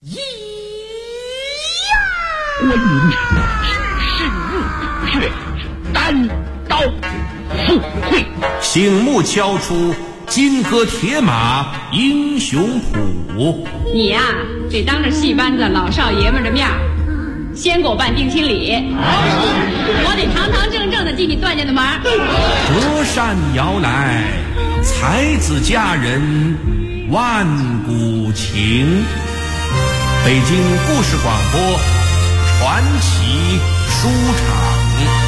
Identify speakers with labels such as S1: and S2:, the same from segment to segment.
S1: 关云是日月单刀赴会，
S2: 醒目敲出金戈铁马英雄谱。
S3: 你呀，得当着戏班子老少爷们的面先给我办定亲礼，我得堂堂正正的进你段家的门。
S2: 隔山遥来，才子佳人万古情。北京故事广播传奇书场。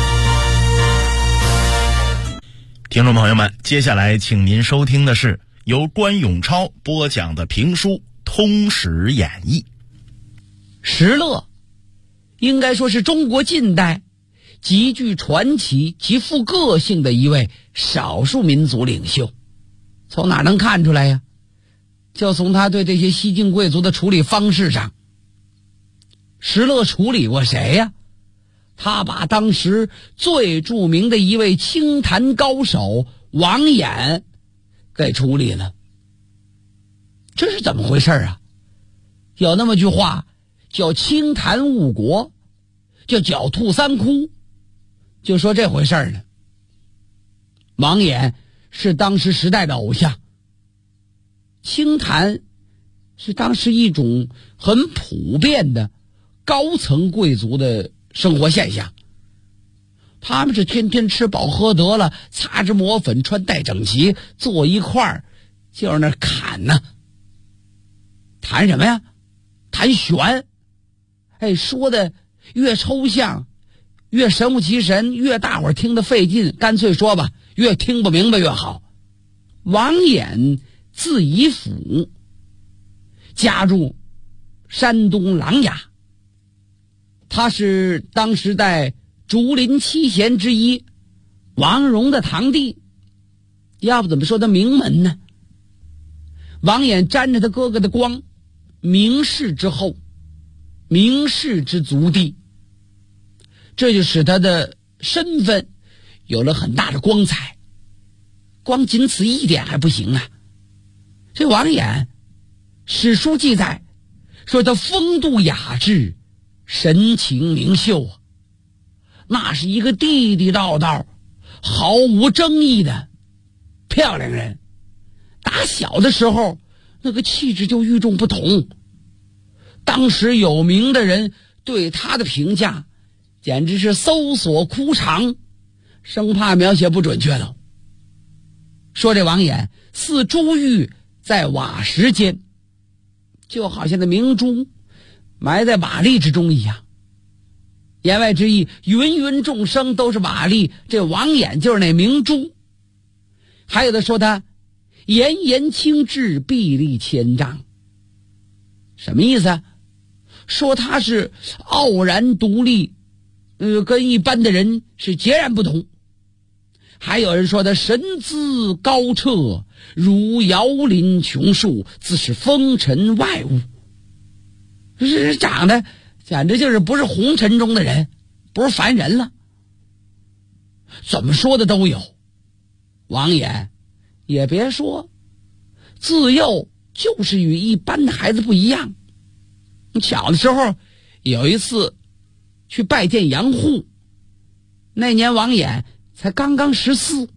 S4: 听众朋友们，接下来请您收听的是由关永超播讲的评书《通史演义》。
S5: 石勒应该说是中国近代极具传奇、极富个性的一位少数民族领袖。从哪能看出来呀？就从他对这些西晋贵族的处理方式上。石勒处理过谁呀？他把当时最著名的一位清谈高手王衍给处理了。这是怎么回事啊？有那么句话叫清谈误国，叫狡兔三窟，就说这回事呢。王衍是当时时代的偶像，清谈是当时一种很普遍的高层贵族的生活现象。他们是天天吃饱喝得了，擦脂抹粉，穿戴整齐，坐一块儿就是那侃呢。谈什么呀？谈玄。说的越抽象，越神乎其神，越大伙儿听得费劲，干脆说吧，越听不明白越好。王衍字仪甫，家住山东琅琊，他是当时代竹林七贤之一王戎的堂弟，要不怎么说他名门呢？王衍沾着他哥哥的光，名士之后，名士之族弟，这就使他的身份有了很大的光彩。光仅此一点还不行啊！这王衍，史书记载说他风度雅致，神情明秀啊，那是一个地地道道毫无争议的漂亮人。打小的时候那个气质就与众不同，当时有名的人对他的评价简直是搜索枯肠，生怕描写不准确了。说这王衍似珠玉在瓦石间，就好像那明珠埋在瓦砾之中一样。言外之意，芸芸众生都是瓦砾，这王衍就是那明珠。还有的说他炎炎清质，臂力千丈。什么意思啊？说他是傲然独立，跟一般的人是截然不同。还有人说他神姿高彻，如遥林琼树，自是风尘外物。这长得简直就是不是红尘中的人，不是凡人了。怎么说的都有。王衍也别说，自幼就是与一般的孩子不一样。小的时候有一次去拜见杨户，那年王衍才刚刚14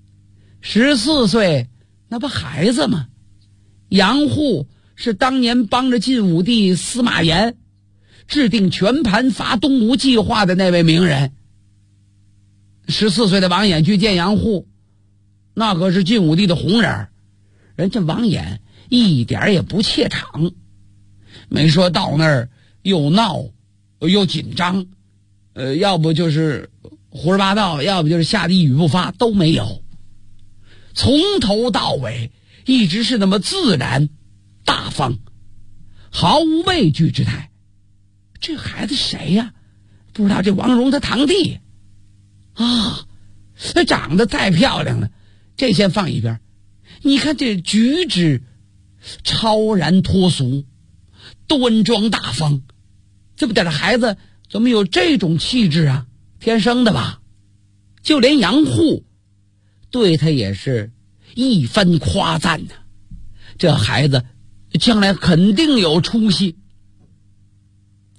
S5: 岁，那不孩子吗？杨户是当年帮着晋武帝司马炎制定全盘伐东吴计划的那位名人。14岁的王衍去见杨户，那可是晋武帝的红人，人家王衍一点也不怯场，没说到那儿又闹又紧张，要不就是胡说八道，要不就是吓得一语不发，都没有。从头到尾一直是那么自然大方，毫无畏惧之态。这孩子谁呀？不知道，这王戎他堂弟啊，他长得太漂亮了，这先放一边。你看这举止超然脱俗，端庄大方，这不得这孩子怎么有这种气质啊？天生的吧。就连杨户对他也是一番夸赞呢。这孩子将来肯定有出息，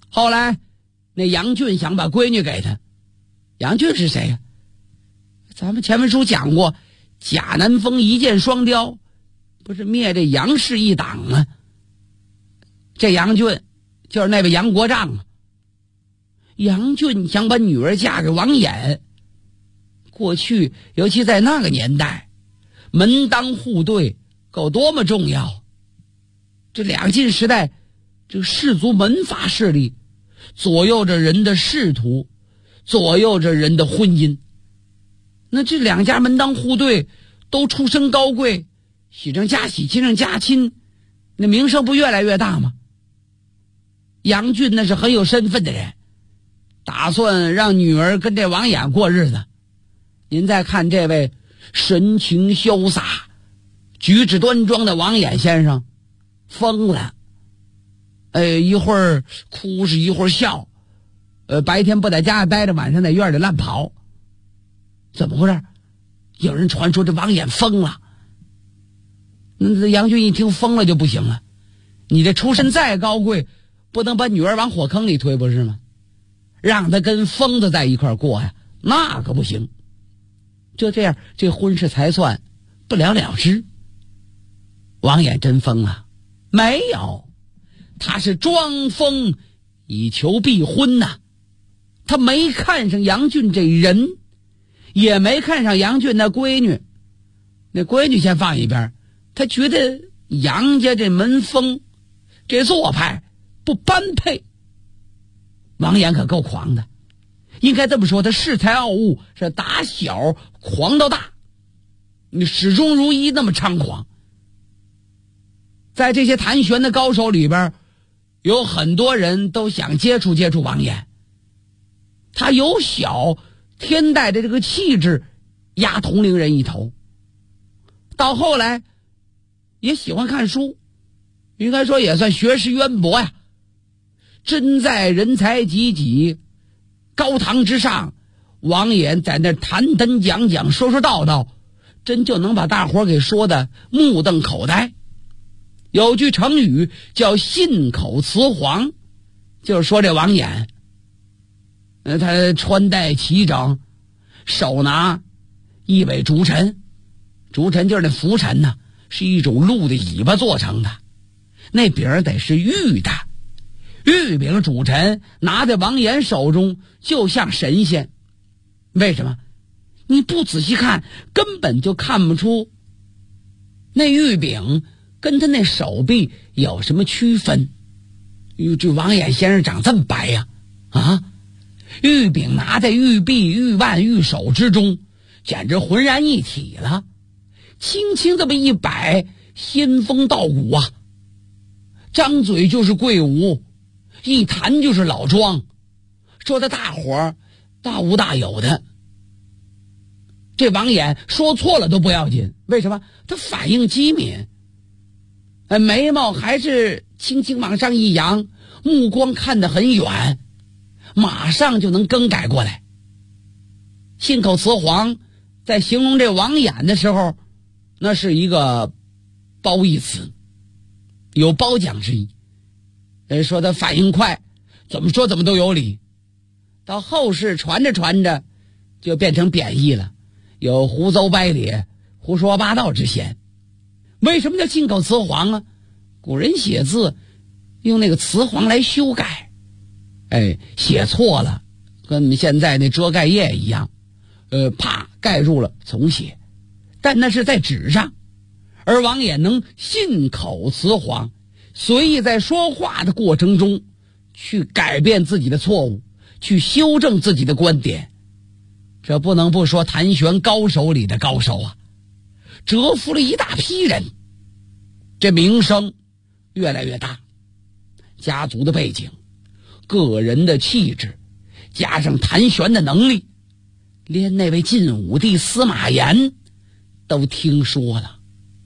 S5: 后来那杨俊想把闺女给他。杨俊是谁呀？咱们前文书讲过，贾南风一箭双雕，不是灭这杨氏一党吗？这杨俊就是那位杨国丈啊。杨俊想把女儿嫁给王衍，过去尤其在那个年代，门当户对够多么重要。这两晋时代，这氏族门阀势力左右着人的仕途，左右着人的婚姻。那这两家门当户对，都出身高贵，喜上加喜，亲上加亲，那名声不越来越大吗？杨俊那是很有身份的人，打算让女儿跟这王衍过日子。您再看这位神情潇洒、举止端庄的王衍先生，疯了。一会儿哭是一会儿笑，白天不在家里待着，晚上在院里乱跑。怎么回事？有人传说这王衍疯了。那杨俊一听疯了就不行了，你这出身再高贵，不能把女儿往火坑里推，不是吗？让他跟疯子在一块过呀，那可不行。就这样，这婚事才算不了了之。王衍真疯了？没有，他是装疯以求避婚呐。他没看上杨俊这人，也没看上杨俊那闺女。那闺女先放一边，他觉得杨家这门风，这做派不般配。王衍可够狂的，应该这么说，他恃才傲物，是打小狂到大，你始终如一那么猖狂。在这些弹弦的高手里边，有很多人都想接触接触王衍。他由小天带着这个气质压同龄人一头，到后来也喜欢看书，应该说也算学识渊博呀。真在人才济济，高堂之上，王衍在那谈谈讲讲，说说道道，真就能把大伙给说的目瞪口呆。有句成语叫信口雌黄，就是说这王衍，他穿戴齐整，手拿一尾竹尘，竹尘就是那拂尘呐，是一种鹿的尾巴做成的，那饼得是玉的，玉饼煮尘拿在王衍手中就像神仙。为什么？你不仔细看根本就看不出那玉饼跟他那手臂有什么区分。这王衍先生长这么白呀，玉饼拿在玉臂、玉腕、玉手之中，简直浑然一体了。轻轻这么一摆，仙风道骨啊！张嘴就是贵武，一弹就是老庄，说的大伙儿大无大有的。这王衍说错了都不要紧，为什么？他反应机敏，眉毛还是轻轻往上一扬，目光看得很远，马上就能更改过来。信口雌黄在形容这王衍的时候，那是一个褒义词，有褒奖之意。人说他反应快，怎么说怎么都有理。到后世传着传着就变成贬义了，有胡诌歪理、胡说八道之嫌。为什么叫信口雌黄啊？古人写字用那个雌黄来修改，写错了跟我们现在那遮盖页一样，啪盖住了重写，但那是在纸上。而王衍能信口雌黄，随意在说话的过程中去改变自己的错误，去修正自己的观点，这不能不说弹弦高手里的高手啊，折服了一大批人，这名声越来越大。家族的背景，个人的气质，加上弹弦的能力，连那位晋武帝司马炎都听说了。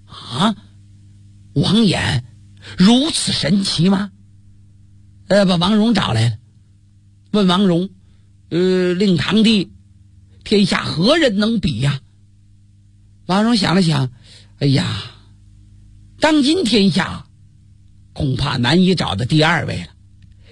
S5: 王衍如此神奇吗？把王戎找来了，问王戎，令堂弟，天下何人能比呀？王戎想了想，当今天下恐怕难以找到第二位了，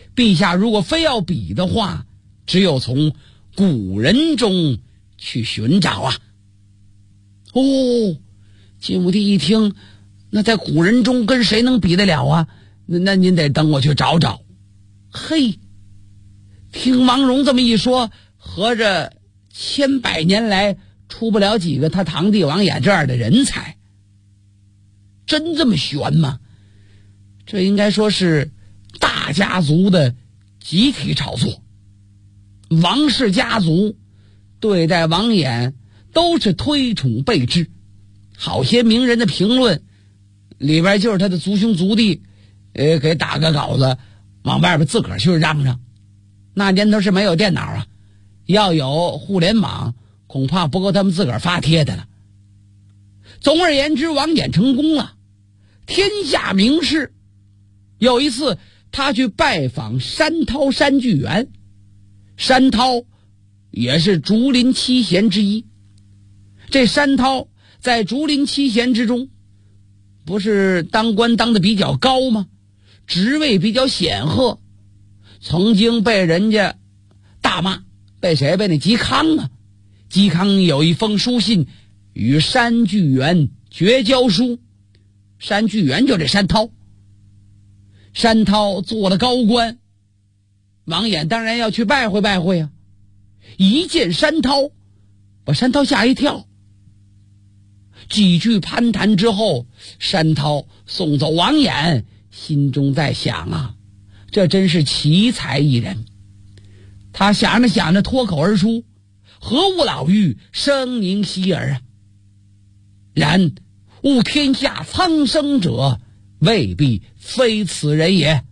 S5: 陛下如果非要比的话，只有从古人中去寻找啊。哦，晋武帝一听，那在古人中跟谁能比得了啊？那您得等我去找找。嘿，听王戎这么一说，合着千百年来出不了几个他堂弟王衍这样的人才，真这么悬吗？这应该说是大家族的集体炒作。王氏家族对待王衍都是推崇备至，好些名人的评论里边就是他的族兄族弟给打个稿子往外边自个儿去嚷嚷。那年头是没有电脑啊，要有互联网恐怕不够他们自个儿发帖的了。总而言之，王衍成功了，天下名士。有一次他去拜访山涛山巨源，山涛也是竹林七贤之一。这山涛在竹林七贤之中不是当官当得比较高吗？职位比较显赫，曾经被人家大骂。被谁？被那嵇康啊。嵇康有一封书信与山巨源绝交书，山巨源就这山涛。山涛做了高官，王衍当然要去拜会拜会啊。一见山涛，把山涛吓一跳。几句攀谈之后，山涛送走王衍，心中在想啊，这真是奇才一人。他想着想着，脱口而出：何物老妪，生宁希儿啊！然悟天下苍生者，未必非此人也。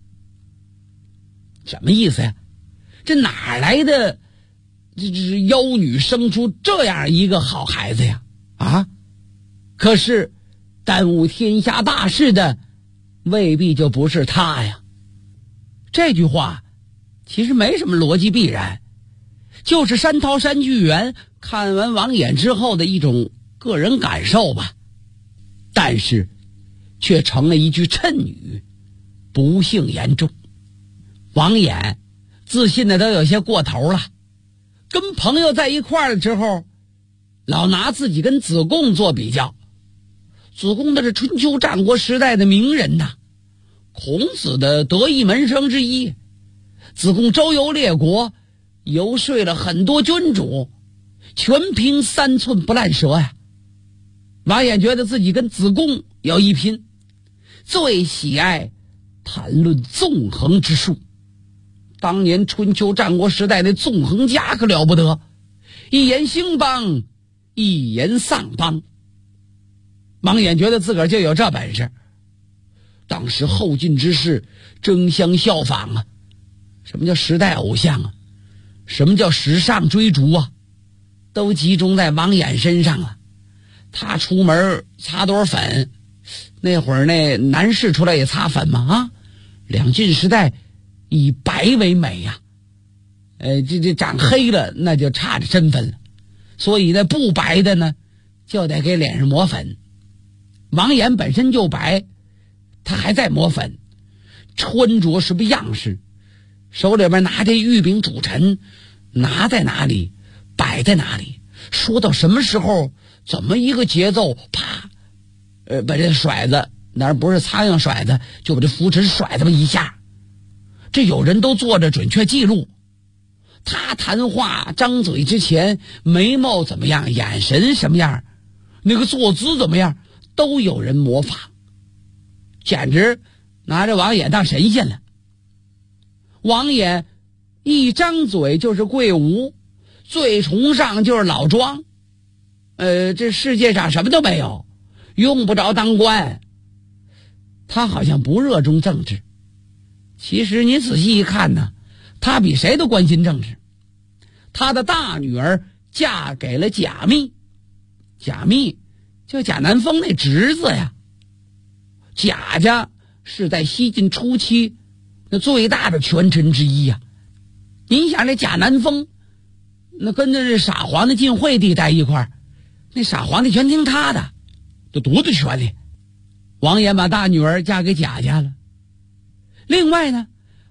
S5: 什么意思呀？这哪来的这妖女生出这样一个好孩子呀？啊！可是耽误天下大事的未必就不是他呀。这句话其实没什么逻辑必然，就是山涛山巨源看完王衍之后的一种个人感受吧。但是却成了一句谶语，不幸严重。王衍自信的都有些过头了，跟朋友在一块儿了之后，老拿自己跟子贡做比较。子贡那是春秋战国时代的名人呐，孔子的得意门生之一。子贡周游列国，游说了很多君主，全凭3寸不烂舌呀。王衍觉得自己跟子贡有一拼，最喜爱谈论纵横之术。当年春秋战国时代的纵横家可了不得，一言兴邦，一言丧邦。王衍觉得自个儿就有这本事。当时后进之士争相效仿啊。什么叫时代偶像啊？什么叫时尚追逐啊？都集中在王衍身上了。他出门擦多少粉，那会儿那男士出来也擦粉嘛啊！两晋时代以白为美呀，这长黑了那就差着身份了，所以那不白的呢就得给脸上抹粉。王衍本身就白，他还在抹粉，穿着什么样式，手里边拿着玉饼煮陈，拿在哪里摆在哪里，说到什么时候怎么一个节奏，啪，把这甩子，哪不是苍蝇甩子，就把这扶持甩这么一下，这有人都做着准确记录。他谈话张嘴之前，眉毛怎么样，眼神什么样，那个坐姿怎么样，都有人模仿，简直拿着王衍当神仙了。王衍一张嘴就是贵吴，最崇尚就是老庄。这世界上什么都没有，用不着当官。他好像不热衷政治，其实你仔细一看呢，他比谁都关心政治。他的大女儿嫁给了贾密，贾密就贾南风那侄子呀。贾家是在西晋初期那最大的权臣之一呀。您想这贾南风，那跟着这傻皇帝晋惠帝在一块儿，那傻皇帝全听他的，这多大权力！王衍把大女儿嫁给贾家了。另外呢，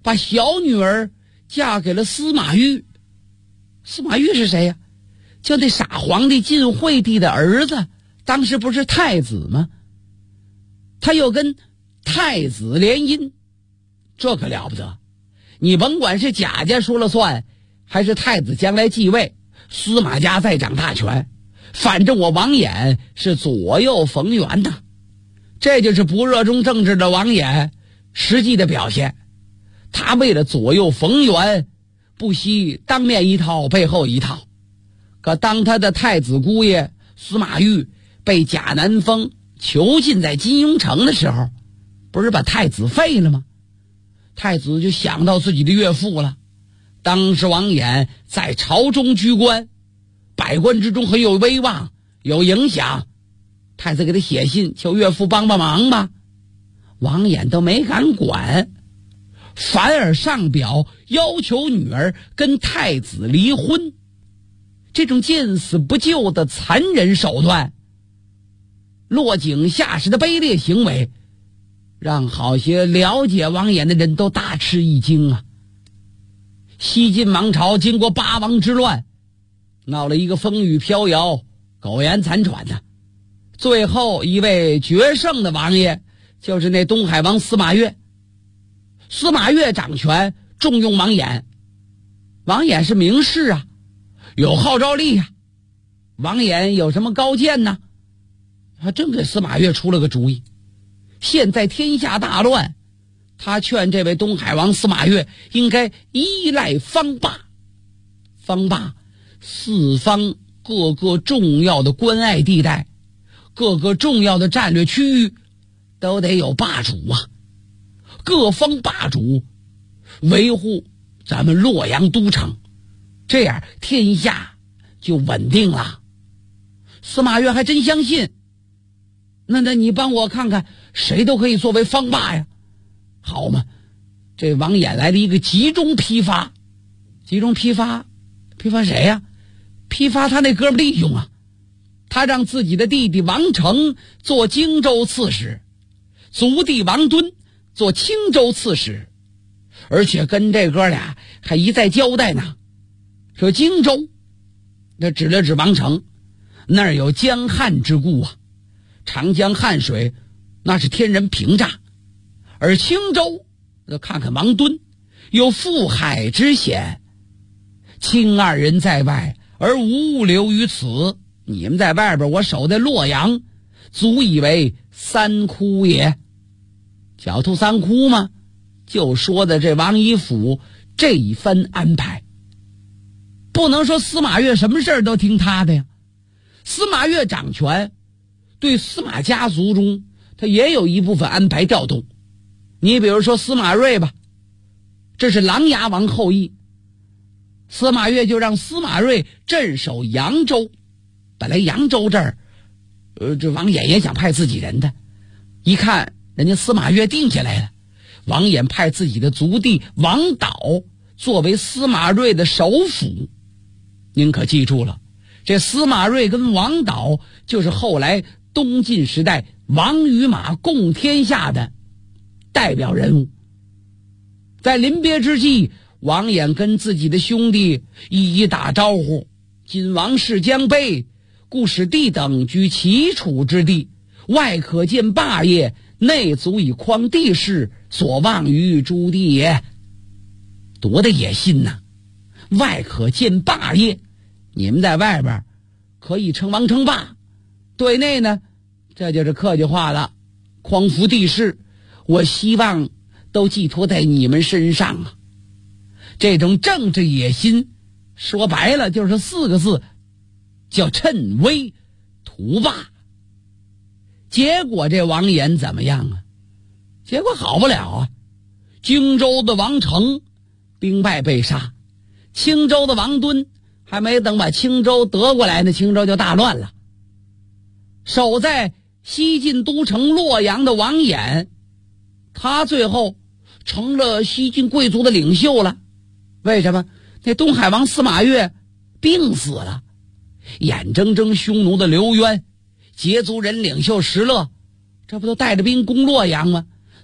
S5: 把小女儿嫁给了司马昱。司马昱是谁呀？就那傻皇帝晋惠帝的儿子，当时不是太子吗？他又跟太子联姻，这可了不得。你甭管是贾家说了算，还是太子将来继位，司马家再掌大权，反正我王衍是左右逢源呐。这就是不热衷政治的王衍实际的表现。他为了左右逢源，不惜当面一套背后一套。可当他的太子姑爷司马昱被贾南风囚禁在金庸城的时候，不是把太子废了吗？太子就想到自己的岳父了。当时王衍在朝中居官，百官之中很有威望，有影响。太子给他写信求岳父帮帮忙吧，王衍都没敢管，反而上表要求女儿跟太子离婚。这种见死不救的残忍手段，落井下石的卑劣行为，让好些了解王衍的人都大吃一惊啊！西晋王朝经过八王之乱，闹了一个风雨飘摇、苟延残喘的，最后一位决胜的王爷就是那东海王司马越。司马越掌权，重用王衍。王衍是名士啊，有号召力啊。王衍有什么高见呢？他正给司马越出了个主意。现在天下大乱，他劝这位东海王司马越应该依赖方霸。方霸四方各个重要的关隘地带，各个重要的战略区域都得有霸主啊。各方霸主维护咱们洛阳都城，这样天下就稳定了。司马越还真相信，那你帮我看看，谁都可以作为方霸呀。好嘛，这王衍来了一个集中批发。集中批发谁呀？批发他那哥们弟兄啊。他让自己的弟弟王成做荆州刺史，族弟王敦做青州刺史，而且跟这哥俩还一再交代呢，说荆州，那指了指王成，那儿有江汉之固啊，长江汉水那是天然屏障，而青州看看王敦有覆海之险，卿二人在外而无物留于此，你们在外边，我守在洛阳，足以为三窟也。狡兔三窟吗？就说的这王仪甫这一番安排。不能说司马越什么事儿都听他的呀。司马越掌权，对司马家族中他也有一部分安排调动。你比如说司马睿吧，这是琅琊王后裔，司马越就让司马睿镇守扬州。本来扬州这儿这王衍也想派自己人的，一看人家司马越定下来了，王衍派自己的族弟王导作为司马睿的首辅。您可记住了，这司马睿跟王导就是后来东晋时代王与马共天下的代表人物。在临别之际，王衍跟自己的兄弟一一打招呼，今王室将卑，故使弟等居齐楚之地，外可见霸业，内足以匡帝室，所望于诸地也。多大野心呐！外可见霸业，你们在外边可以称王称霸，对内呢，这就是客气话了，匡扶帝室，我希望都寄托在你们身上啊。这种政治野心说白了就是四个字，叫趁威图霸。结果这王衍怎么样啊？结果好不了啊！荆州的王成兵败被杀，青州的王敦还没等把青州得过来呢，青州就大乱了。守在西晋都城洛阳的王衍，他最后成了西晋贵族的领袖了。为什么？那东海王司马越病死了，眼睁睁匈奴的刘渊、羯族人领袖石勒，这不都带着兵攻洛阳吗？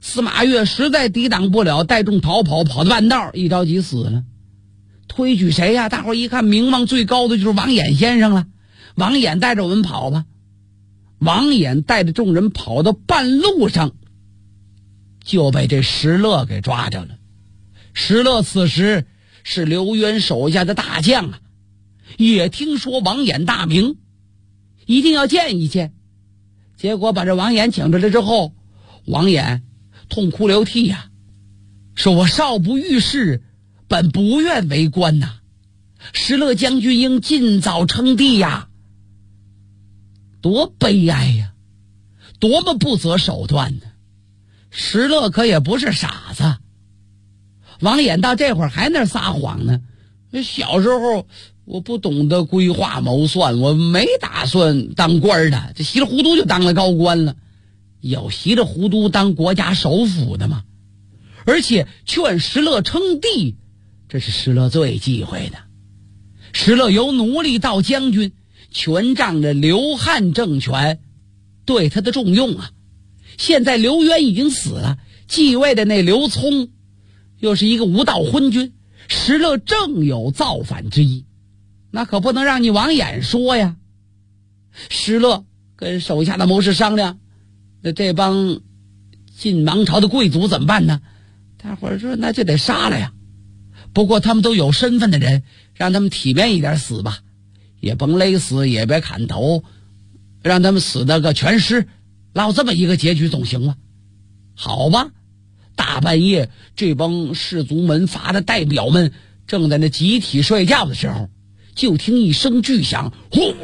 S5: 司马越实在抵挡不了，带众逃跑，跑到半道一着急死了。推举谁呀？大伙一看，名望最高的就是王衍先生了。王衍带着我们跑吧。王衍带着众人跑到半路上，就被这石勒给抓着了。石勒此时是刘渊手下的大将啊，也听说王衍大名，一定要见一见。结果把这王衍请出来之后，王衍痛哭流涕呀，说我少不遇事，本不愿为官呐，石勒将军应尽早称帝呀。多悲哀呀，多么不择手段呢！石勒可也不是傻子。王衍到这会儿还那撒谎呢，小时候我不懂得规划谋算，我没打算当官的，这稀里糊涂就当了高官了。有稀里糊涂当国家首辅的吗？而且劝石勒称帝，这是石勒最忌讳的。石勒由奴隶到将军，全仗着刘汉政权对他的重用啊。现在刘渊已经死了，继位的那刘聪又是一个无道昏君，石勒正有造反之意，那可不能让你王衍说呀。石勒跟手下的谋士商量，那这帮晋王朝的贵族怎么办呢？大伙儿说那就得杀了呀。不过他们都有身份的人，让他们体面一点死吧，也甭勒死，也别砍头，让他们死的个全尸，落这么一个结局总行了。好吧，大半夜这帮士族门阀的代表们正在那集体睡觉的时候，就听一声巨响，呼噜，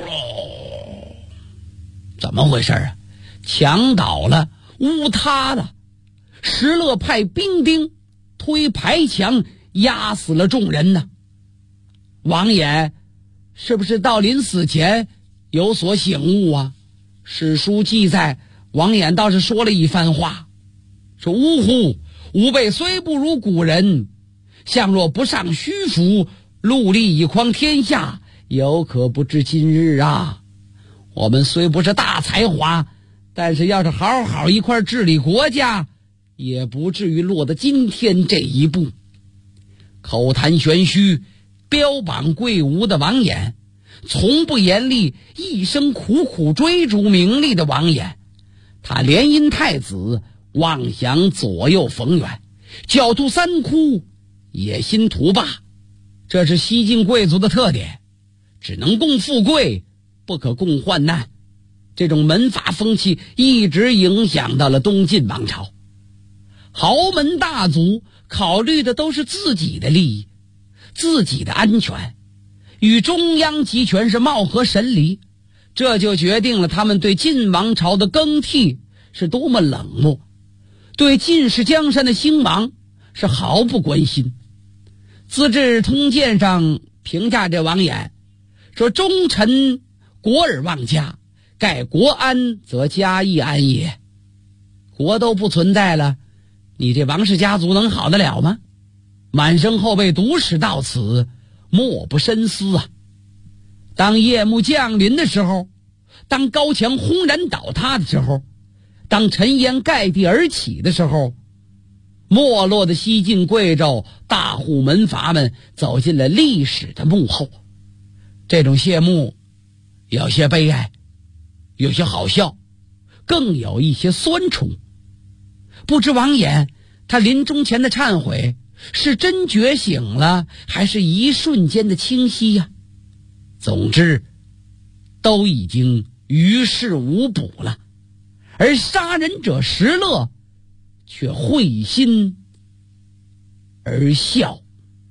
S5: 怎么回事啊？墙倒了，屋塌了。石勒派兵丁推排墙，压死了众人呢。王衍是不是到临死前有所醒悟啊？史书记载，王衍倒是说了一番话，说呜呼，吾辈虽不如古人，向若不上虚服，戮力以匡天下，有可不知今日啊。我们虽不是大才华，但是要是好好一块治理国家，也不至于落得今天这一步。口谈玄虚，标榜贵无的王衍，从不严厉，一生苦苦追逐名利的王衍，他联姻太子，妄想左右逢源，狡兔三窟，野心图霸，这是西晋贵族的特点，只能共富贵，不可共患难。这种门阀风气一直影响到了东晋王朝。豪门大族考虑的都是自己的利益，自己的安全，与中央集权是貌合神离，这就决定了他们对晋王朝的更替是多么冷漠，对晋室江山的兴亡是毫不关心。资治通鉴上评价这王衍说，忠臣国而忘家，盖国安则家亦安也。国都不存在了，你这王氏家族能好得了吗？满生后被毒死到此，莫不深思啊。当夜幕降临的时候，当高墙轰然倒塌的时候，当尘烟盖地而起的时候，没落的西晋贵胄大户门阀们走进了历史的幕后。这种谢幕有些悲哀，有些好笑，更有一些酸楚。不知王衍他临终前的忏悔是真觉醒了，还是一瞬间的清晰呀？总之都已经于事无补了，而杀人者石勒却会心而笑。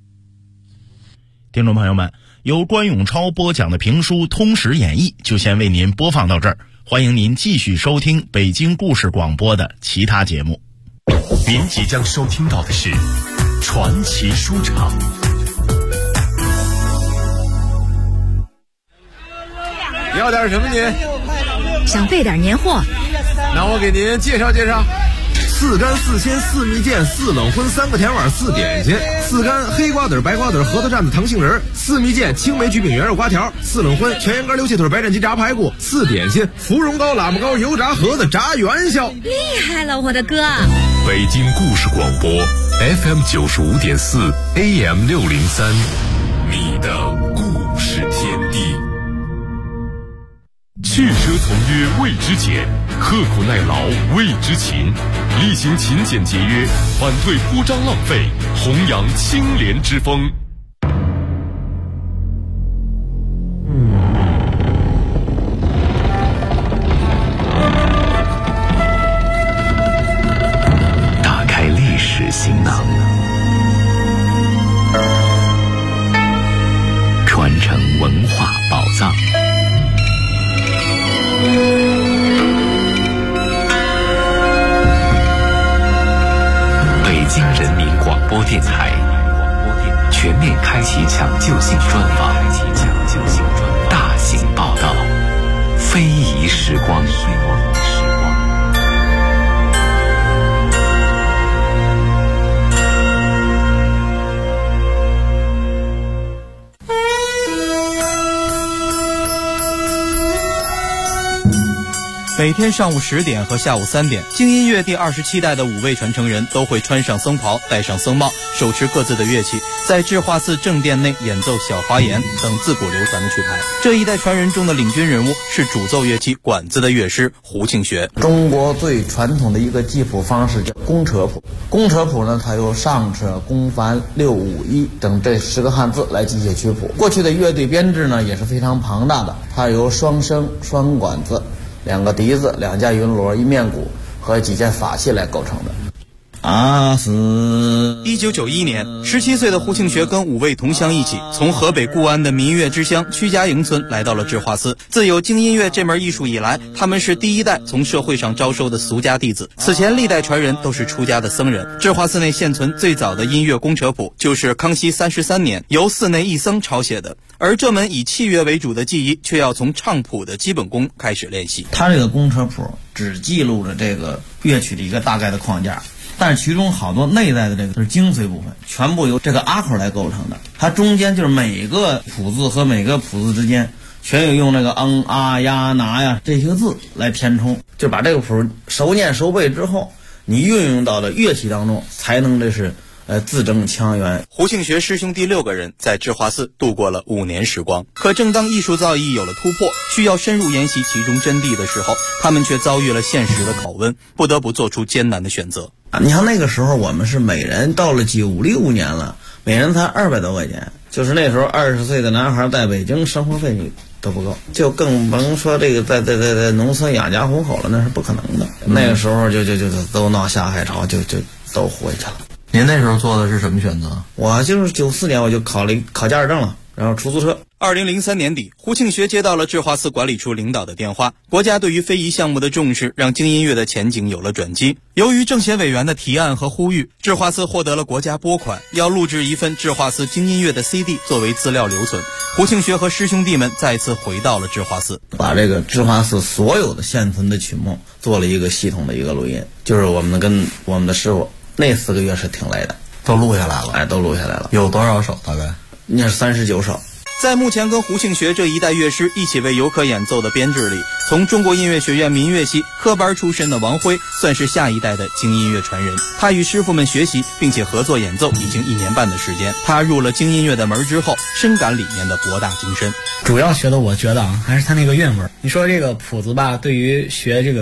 S4: 听众朋友们，由关永超播讲的评书《通史演义》就先为您播放到这儿，欢迎您继续收听北京故事广播的其他节目。
S6: 您即将收听到的是传奇书场。
S7: 要点什么您？
S8: 想备点年货。
S7: 那我给您介绍介绍。4干4鲜4蜜饯4冷荤3个甜碗4点心，4干黑瓜子白瓜子核桃蘸子糖杏仁，4蜜饯青梅菊饼圆肉瓜条，4冷荤全羊肝溜切腿白斩鸡炸排骨，4点心芙蓉糕喇叭糕油炸盒子炸元宵。
S8: 厉害了我的哥！
S6: 北京故事广播 FM 95.4 AM 603，你的故事天地。去奢从约谓之俭，刻苦耐劳谓之勤，力行勤俭节约，反对铺张浪费，弘扬清廉之风。
S9: 打开历史行囊，传承文化宝藏。北京人民广播电台全面开启抢救性专访，大型报道，非遗时光。
S10: 每天上午10点和下午3点，京音乐第27代的5位传承人都会穿上僧袍，戴上僧帽，手持各自的乐器，在智化寺正殿内演奏小花言等自古流传的曲牌。这一代传人中的领军人物是主奏乐器管子的乐师胡庆学。
S11: 中国最传统的一个记谱方式叫公车谱。公车谱呢，它由上车、公繁、六五一等这10个汉字来记写曲谱。过去的乐队编制呢也是非常庞大的，它由双笙、双管子、2个笛子、2架云锣、1面鼓和几件法器来构成的。
S10: 1991年，17岁的胡庆学跟5位同乡一起，从河北固安的民乐之乡曲家营村来到了智化寺。自有京音乐这门艺术以来，他们是第一代从社会上招收的俗家弟子。此前历代传人都是出家的僧人。智化寺内现存最早的音乐公车谱，就是康熙33年由寺内一僧抄写的。而这门以器乐为主的技艺，却要从唱谱的基本功开始练习。
S11: 它这个公车谱只记录着这个乐曲的一个大概的框架，但是其中好多内在的这个是精髓部分，全部由这个阿口来构成的。它中间就是每个谱字和每个谱字之间全有用那个啊呀拿呀这些个字来填充，就把这个谱熟念熟背之后，你运用到了乐器当中，才能这是字正腔圆。
S10: 胡庆学师兄弟6个人在智化寺度过了5年时光。可正当艺术造诣有了突破，需要深入研习其中真谛的时候，他们却遭遇了现实的拷问，不得不做出艰难的选择。
S11: 你像那个时候我们是每人到了96年了，每人才200多块钱，就是那时候20岁的男孩在北京生活费你都不够，就更甭说这个在农村养家糊口了，那是不可能的。那个时候就都闹下海潮，就都回去了。
S12: 您那时候做的是什么选择？
S11: 我就是94年我就考驾驶证了，然后出租车。
S10: 2003年底，胡庆学接到了智化寺管理处领导的电话，国家对于非遗项目的重视让京音乐的前景有了转机。由于政协委员的提案和呼吁，智化寺获得了国家拨款，要录制一份智化寺京音乐的 CD 作为资料留存。胡庆学和师兄弟们再次回到了智化寺，
S11: 把这个智化寺所有的现存的曲目做了一个系统的一个录音，就是我们跟我们的师傅那4个月是挺累的，
S12: 都录下来了。
S11: 都录下来了。
S12: 有多少首？大概
S11: 那是39首。
S10: 在目前跟胡庆学这一代乐师一起为游客演奏的编制里，从中国音乐学院民乐系科班出身的王辉算是下一代的京音乐传人。他与师傅们学习并且合作演奏已经1年半的时间。他入了京音乐的门之后，深感里面的博大精深。
S13: 主要学的我觉得还是他那个韵味。你说这个谱子吧，对于学这个